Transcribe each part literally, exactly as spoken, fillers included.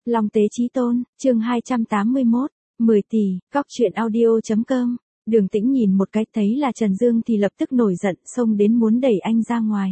Long Tế Chí Tôn, chương hai trăm tám mươi mốt, mười tỷ, cóc truyện audio.com. Đường Tĩnh nhìn một cái thấy là Trần Dương thì lập tức nổi giận, xông đến muốn đẩy anh ra ngoài.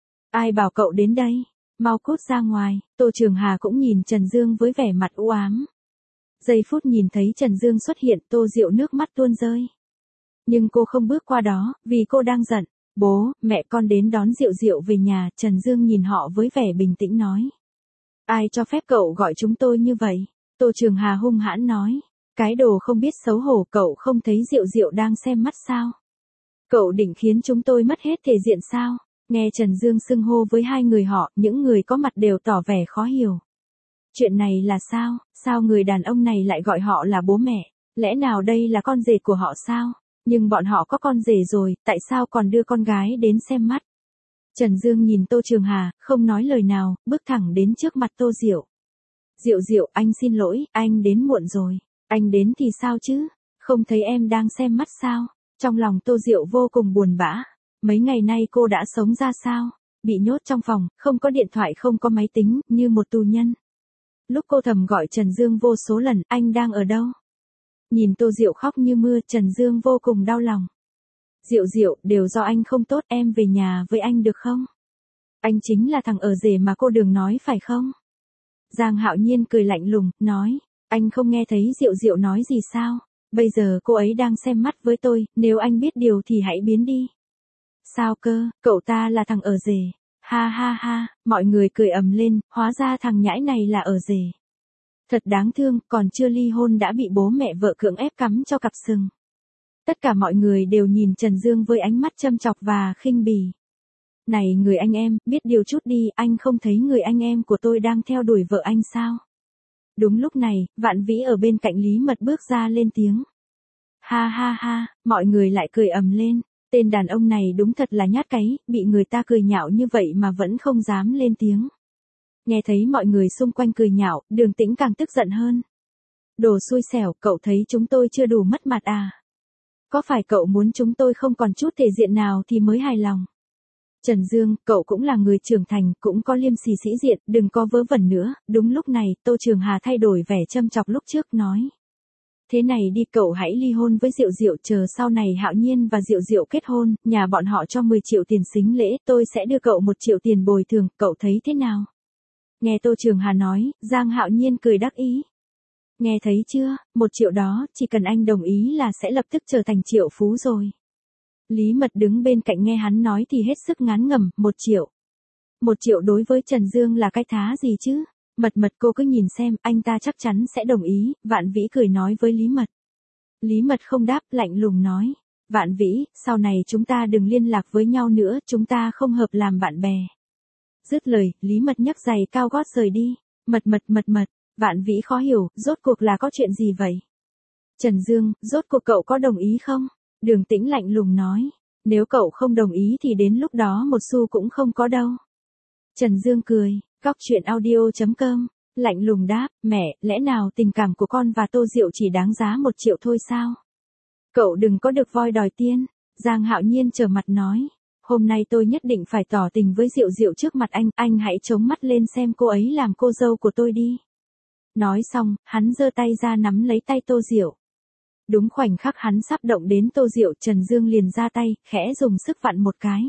Ai bảo cậu đến đây? Mau cút ra ngoài. Tô Trường Hà cũng nhìn Trần Dương với vẻ mặt u ám. Giây phút nhìn thấy Trần Dương xuất hiện, Tô Diệu nước mắt tuôn rơi. Nhưng cô không bước qua đó, vì cô đang giận. Bố, mẹ con đến đón Diệu Diệu về nhà. Trần Dương nhìn họ với vẻ bình tĩnh nói. Ai cho phép cậu gọi chúng tôi như vậy? Tô Trường Hà hung hãn nói. Cái đồ không biết xấu hổ, cậu không thấy Diệu Diệu đang xem mắt sao? Cậu định khiến chúng tôi mất hết thể diện sao? Nghe Trần Dương xưng hô với hai người họ, những người có mặt đều tỏ vẻ khó hiểu. Chuyện này là sao? Sao người đàn ông này lại gọi họ là bố mẹ? Lẽ nào đây là con rể của họ sao? Nhưng bọn họ có con rể rồi, tại sao còn đưa con gái đến xem mắt? Trần Dương nhìn Tô Trường Hà, không nói lời nào, bước thẳng đến trước mặt Tô Diệu. Diệu Diệu, anh xin lỗi, anh đến muộn rồi. Anh đến thì sao chứ? Không thấy em đang xem mắt sao? Trong lòng Tô Diệu vô cùng buồn bã. Mấy ngày nay cô đã sống ra sao? Bị nhốt trong phòng, không có điện thoại, không có máy tính, như một tù nhân. Lúc cô thầm gọi Trần Dương vô số lần, anh đang ở đâu? Nhìn Tô Diệu khóc như mưa, Trần Dương vô cùng đau lòng. Diệu Diệu, đều do anh không tốt, em về nhà với anh được không? Anh chính là thằng ở rể mà cô Đường nói phải không? Giang Hạo Nhiên cười lạnh lùng, nói. Anh không nghe thấy Diệu Diệu nói gì sao? Bây giờ cô ấy đang xem mắt với tôi, nếu anh biết điều thì hãy biến đi. Sao cơ, cậu ta là thằng ở rể. Ha ha ha, mọi người cười ầm lên, hóa ra thằng nhãi này là ở rể. Thật đáng thương, còn chưa ly hôn đã bị bố mẹ vợ cưỡng ép cắm cho cặp sừng. Tất cả mọi người đều nhìn Trần Dương với ánh mắt châm chọc và khinh bỉ. Này người anh em, biết điều chút đi, anh không thấy người anh em của tôi đang theo đuổi vợ anh sao? Đúng lúc này, Vạn Vĩ ở bên cạnh Lý Mật bước ra lên tiếng. Ha ha ha, mọi người lại cười ầm lên. Tên đàn ông này đúng thật là nhát cáy, bị người ta cười nhạo như vậy mà vẫn không dám lên tiếng. Nghe thấy mọi người xung quanh cười nhạo, Đường Tĩnh càng tức giận hơn. Đồ xui xẻo, cậu thấy chúng tôi chưa đủ mất mặt à? Có phải cậu muốn chúng tôi không còn chút thể diện nào thì mới hài lòng? Trần Dương, cậu cũng là người trưởng thành, cũng có liêm sỉ sĩ diện, đừng có vớ vẩn nữa. Đúng lúc này, Tô Trường Hà thay đổi vẻ châm chọc lúc trước nói. Thế này đi, cậu hãy ly hôn với Diệu Diệu, chờ sau này Hạo Nhiên và Diệu Diệu kết hôn, nhà bọn họ cho mười triệu tiền sính lễ, tôi sẽ đưa cậu một triệu tiền bồi thường, cậu thấy thế nào? Nghe Tô Trường Hà nói, Giang Hạo Nhiên cười đắc ý. Nghe thấy chưa, một triệu đó, chỉ cần anh đồng ý là sẽ lập tức trở thành triệu phú rồi. Lý Mật đứng bên cạnh nghe hắn nói thì hết sức ngán ngẩm, một triệu. Một triệu đối với Trần Dương là cái thá gì chứ? Mật Mật, cô cứ nhìn xem, anh ta chắc chắn sẽ đồng ý. Vạn Vĩ cười nói với Lý Mật. Lý Mật không đáp, lạnh lùng nói. Vạn Vĩ, sau này chúng ta đừng liên lạc với nhau nữa, chúng ta không hợp làm bạn bè. Dứt lời, Lý Mật nhấc giày cao gót rời đi. Mật Mật Mật Mật, Vạn Vĩ khó hiểu, rốt cuộc là có chuyện gì vậy? Trần Dương, rốt cuộc cậu có đồng ý không? Đường Tĩnh lạnh lùng nói. Nếu cậu không đồng ý thì đến lúc đó một xu cũng không có đâu. Trần Dương cười, cóc truyện audio.com, lạnh lùng đáp, mẹ, lẽ nào tình cảm của con và Tô Diệu chỉ đáng giá một triệu thôi sao? Cậu đừng có được voi đòi tiên. Giang Hạo Nhiên trở mặt nói. Hôm nay tôi nhất định phải tỏ tình với Diệu Diệu trước mặt anh, anh hãy chống mắt lên xem cô ấy làm cô dâu của tôi đi. Nói xong, hắn giơ tay ra nắm lấy tay Tô Diệu. Đúng khoảnh khắc hắn sắp động đến Tô Diệu, Trần Dương liền ra tay, khẽ dùng sức vặn một cái.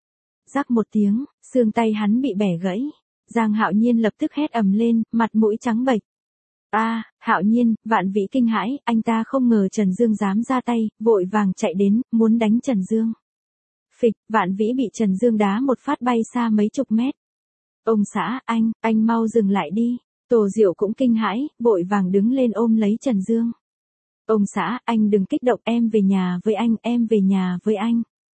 Rắc một tiếng, xương tay hắn bị bẻ gãy. Giang Hạo Nhiên lập tức hét ầm lên, mặt mũi trắng bệch. A, à, Hạo Nhiên, Vạn Vĩ kinh hãi, anh ta không ngờ Trần Dương dám ra tay, vội vàng chạy đến, muốn đánh Trần Dương. Phịch, Vạn Vĩ bị Trần Dương đá một phát bay xa mấy chục mét. Ông xã, anh, anh mau dừng lại đi. Tô Diệu cũng kinh hãi, vội vàng đứng lên ôm lấy Trần Dương. Ông xã, anh đừng kích động, em về nhà với anh, em về nhà với anh.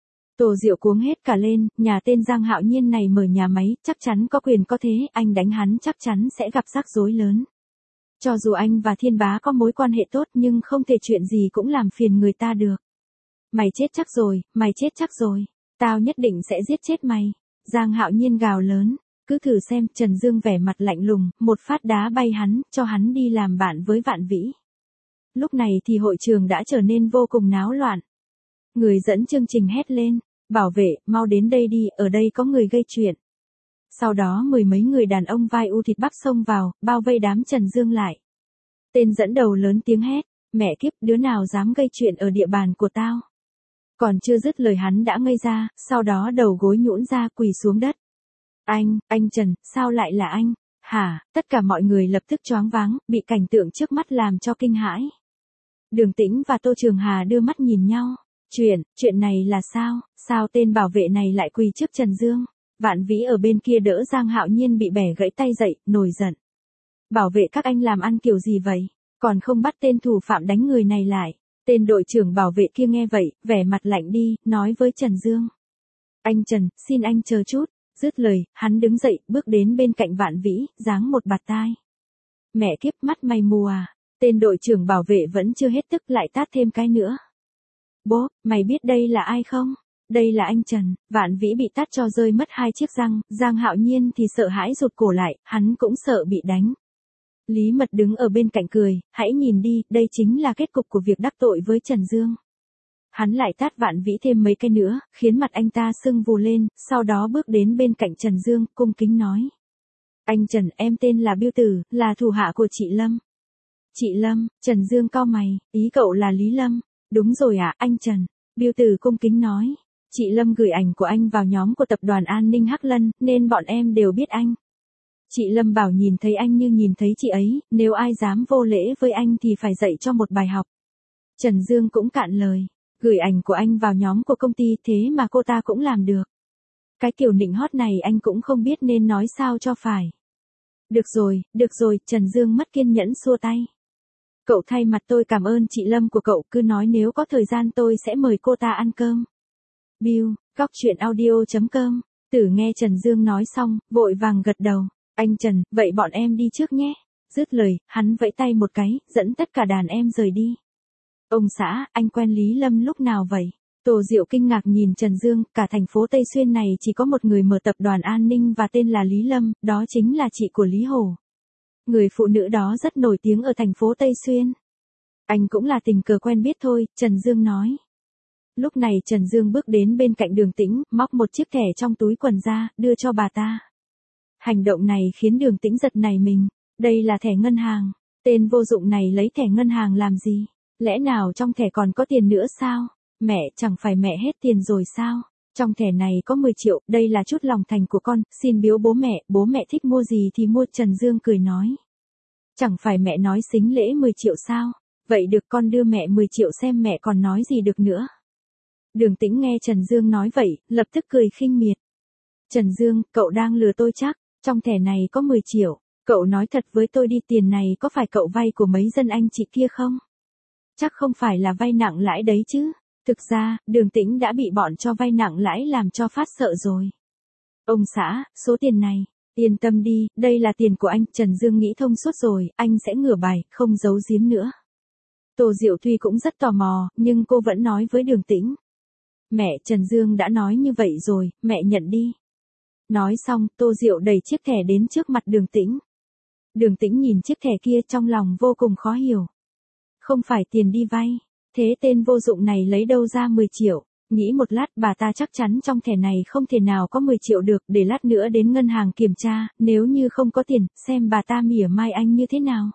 Tô Diệu cuống hết cả lên, nhà tên Giang Hạo Nhiên này mở nhà máy, chắc chắn có quyền có thế, anh đánh hắn chắc chắn sẽ gặp rắc rối lớn. Cho dù anh và Thiên Bá có mối quan hệ tốt nhưng không thể chuyện gì cũng làm phiền người ta được. Mày chết chắc rồi, mày chết chắc rồi, tao nhất định sẽ giết chết mày. Giang Hạo Nhiên gào lớn, cứ thử xem. Trần Dương vẻ mặt lạnh lùng, một phát đá bay hắn, cho hắn đi làm bạn với Vạn Vĩ. Lúc này thì hội trường đã trở nên vô cùng náo loạn. Người dẫn chương trình hét lên, bảo vệ, mau đến đây đi, ở đây có người gây chuyện. Sau đó mười mấy người đàn ông vai u thịt bắp xông vào, bao vây đám Trần Dương lại. Tên dẫn đầu lớn tiếng hét, mẹ kiếp, đứa nào dám gây chuyện ở địa bàn của tao. Còn chưa dứt lời hắn đã ngây ra, sau đó đầu gối nhũn ra quỳ xuống đất. Anh, anh Trần, sao lại là anh? Hả, tất cả mọi người lập tức choáng váng, bị cảnh tượng trước mắt làm cho kinh hãi. Đường Tĩnh và Tô Trường Hà đưa mắt nhìn nhau. Chuyện, chuyện này là sao, sao tên bảo vệ này lại quỳ trước Trần Dương? Vạn Vĩ ở bên kia đỡ Giang Hạo Nhiên bị bẻ gãy tay dậy, nổi giận. Bảo vệ các anh làm ăn kiểu gì vậy? Còn không bắt tên thủ phạm đánh người này lại. Tên đội trưởng bảo vệ kia nghe vậy, vẻ mặt lạnh đi, nói với Trần Dương. Anh Trần, xin anh chờ chút. Dứt lời, hắn đứng dậy, bước đến bên cạnh Vạn Vĩ, giáng một bạt tai. Mẹ kiếp, mắt mày mù à? Tên đội trưởng bảo vệ vẫn chưa hết tức lại tát thêm cái nữa. Bố, mày biết đây là ai không? Đây là anh Trần. Vạn Vĩ bị tát cho rơi mất hai chiếc răng, Giang Hạo Nhiên thì sợ hãi rụt cổ lại, hắn cũng sợ bị đánh. Lý Mật đứng ở bên cạnh cười, hãy nhìn đi, đây chính là kết cục của việc đắc tội với Trần Dương. Hắn lại tát Vạn Vĩ thêm mấy cái nữa, khiến mặt anh ta sưng vù lên, sau đó bước đến bên cạnh Trần Dương, cung kính nói. Anh Trần, em tên là Biêu Tử, là thủ hạ của chị Lâm. Chị Lâm, Trần Dương cau mày, ý cậu là Lý Lâm. Đúng rồi ạ, à, anh Trần. Biêu Tử cung kính nói. Chị Lâm gửi ảnh của anh vào nhóm của tập đoàn an ninh Hắc Lân, nên bọn em đều biết anh. Chị Lâm bảo nhìn thấy anh như nhìn thấy chị ấy, nếu ai dám vô lễ với anh thì phải dạy cho một bài học. Trần Dương cũng cạn lời. Gửi ảnh của anh vào nhóm của công ty thế mà cô ta cũng làm được. Cái kiểu nịnh hót này anh cũng không biết nên nói sao cho phải. Được rồi, được rồi, Trần Dương mất kiên nhẫn xua tay. Cậu thay mặt tôi cảm ơn chị Lâm của cậu, cứ nói nếu có thời gian tôi sẽ mời cô ta ăn cơm. Bill, Cóc Truyện Audio chấm com. Tử nghe Trần Dương nói xong, vội vàng gật đầu. Anh Trần, vậy bọn em đi trước nhé. Dứt lời, hắn vẫy tay một cái, dẫn tất cả đàn em rời đi. Ông xã, anh quen Lý Lâm lúc nào vậy? Tô Diệu kinh ngạc nhìn Trần Dương, cả thành phố Tây Xuyên này chỉ có một người mở tập đoàn an ninh và tên là Lý Lâm, đó chính là chị của Lý Hổ. Người phụ nữ đó rất nổi tiếng ở thành phố Tây Xuyên. Anh cũng là tình cờ quen biết thôi, Trần Dương nói. Lúc này Trần Dương bước đến bên cạnh Đường Tĩnh, móc một chiếc thẻ trong túi quần ra, đưa cho bà ta. Hành động này khiến Đường Tĩnh giật nảy mình. Đây là thẻ ngân hàng. Tên vô dụng này lấy thẻ ngân hàng làm gì? Lẽ nào trong thẻ còn có tiền nữa sao? Mẹ, chẳng phải mẹ hết tiền rồi sao? Trong thẻ này có mười triệu, đây là chút lòng thành của con, xin biếu bố mẹ, bố mẹ thích mua gì thì mua. Trần Dương cười nói. Chẳng phải mẹ nói xính lễ mười triệu sao? Vậy được, con đưa mẹ mười triệu xem mẹ còn nói gì được nữa. Đường Tĩnh nghe Trần Dương nói vậy, lập tức cười khinh miệt. Trần Dương, cậu đang lừa tôi chắc, trong thẻ này có mười triệu, cậu nói thật với tôi đi, tiền này có phải cậu vay của mấy dân anh chị kia không? Chắc không phải là vay nặng lãi đấy chứ. Thực ra, Đường Tĩnh đã bị bọn cho vay nặng lãi làm cho phát sợ rồi. Ông xã, số tiền này, yên tâm đi, đây là tiền của anh. Trần Dương nghĩ thông suốt rồi, anh sẽ ngửa bài, không giấu giếm nữa. Tô Diệu Thuy cũng rất tò mò, nhưng cô vẫn nói với Đường Tĩnh. Mẹ, Trần Dương đã nói như vậy rồi, mẹ nhận đi. Nói xong, Tô Diệu đẩy chiếc thẻ đến trước mặt Đường Tĩnh. Đường Tĩnh nhìn chiếc thẻ kia trong lòng vô cùng khó hiểu. Không phải tiền đi vay, thế tên vô dụng này lấy đâu ra mười triệu? Nghĩ một lát bà ta chắc chắn trong thẻ này không thể nào có mười triệu được, để lát nữa đến ngân hàng kiểm tra, nếu như không có tiền, xem bà ta mỉa mai anh như thế nào.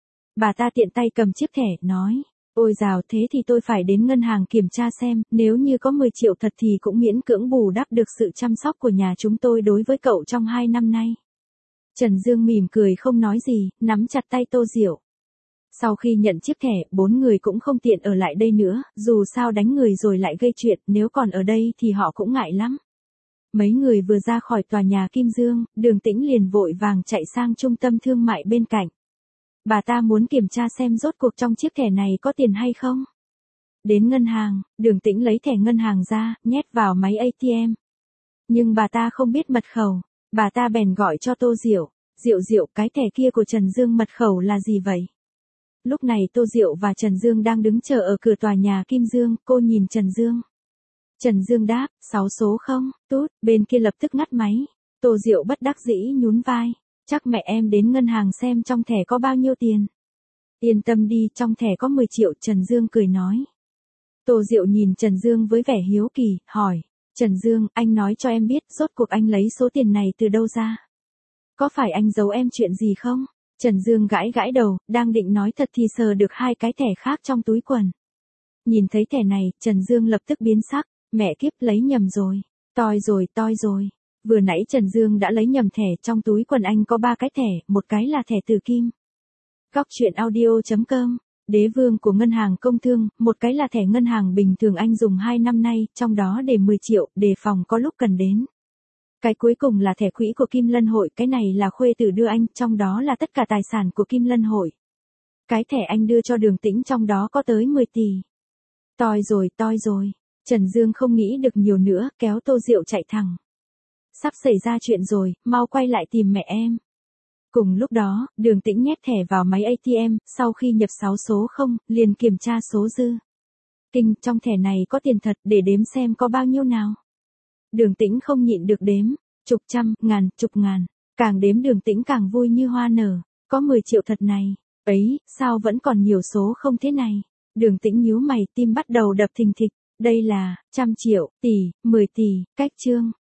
Bà ta tiện tay cầm chiếc thẻ, nói, ôi dào, thế thì tôi phải đến ngân hàng kiểm tra xem, nếu như có mười triệu thật thì cũng miễn cưỡng bù đắp được sự chăm sóc của nhà chúng tôi đối với cậu trong hai năm nay. Trần Dương mỉm cười không nói gì, nắm chặt tay Tô Diệu. Sau khi nhận chiếc thẻ, bốn người cũng không tiện ở lại đây nữa, dù sao đánh người rồi lại gây chuyện, nếu còn ở đây thì họ cũng ngại lắm. Mấy người vừa ra khỏi tòa nhà Kim Dương, Đường Tĩnh liền vội vàng chạy sang trung tâm thương mại bên cạnh. Bà ta muốn kiểm tra xem rốt cuộc trong chiếc thẻ này có tiền hay không. Đến ngân hàng, Đường Tĩnh lấy thẻ ngân hàng ra, nhét vào máy a tê em. Nhưng bà ta không biết mật khẩu, bà ta bèn gọi cho Tô Diệu. Diệu Diệu, cái thẻ kia của Trần Dương mật khẩu là gì vậy? Lúc này Tô Diệu và Trần Dương đang đứng chờ ở cửa tòa nhà Kim Dương, cô nhìn Trần Dương. Trần Dương đáp, sáu số không, tốt, bên kia lập tức ngắt máy. Tô Diệu bất đắc dĩ nhún vai, chắc mẹ em đến ngân hàng xem trong thẻ có bao nhiêu tiền. Yên tâm đi, trong thẻ có mười triệu, Trần Dương cười nói. Tô Diệu nhìn Trần Dương với vẻ hiếu kỳ, hỏi, Trần Dương, anh nói cho em biết, rốt cuộc anh lấy số tiền này từ đâu ra? Có phải anh giấu em chuyện gì không? Trần Dương gãi gãi đầu, đang định nói thật thì sờ được hai cái thẻ khác trong túi quần. Nhìn thấy thẻ này, Trần Dương lập tức biến sắc, mẹ kiếp, lấy nhầm rồi. Toi rồi, toi rồi. Vừa nãy Trần Dương đã lấy nhầm thẻ, trong túi quần anh có ba cái thẻ, một cái là thẻ Từ Kim. Góc truyện audio chấm com, đế vương của ngân hàng công thương, một cái là thẻ ngân hàng bình thường anh dùng hai năm nay, trong đó để mười triệu, đề phòng có lúc cần đến. Cái cuối cùng là thẻ quỹ của Kim Lân Hội, cái này là khuê tử đưa anh, trong đó là tất cả tài sản của Kim Lân Hội. Cái thẻ anh đưa cho Đường Tĩnh trong đó có tới mười tỷ. Toi rồi, toi rồi. Trần Dương không nghĩ được nhiều nữa, kéo Tô Diệu chạy thẳng. Sắp xảy ra chuyện rồi, mau quay lại tìm mẹ em. Cùng lúc đó, Đường Tĩnh nhét thẻ vào máy a tê em, sau khi nhập sáu số không, liền kiểm tra số dư. Kinh, trong thẻ này có tiền thật, để đếm xem có bao nhiêu nào. Đường Tĩnh không nhịn được đếm, chục trăm, ngàn, chục ngàn, càng đếm Đường Tĩnh càng vui như hoa nở, có mười triệu thật này, ấy, sao vẫn còn nhiều số không thế này. Đường Tĩnh nhíu mày, tim bắt đầu đập thình thịch, đây là, trăm triệu, tỷ, mười tỷ, cách chương.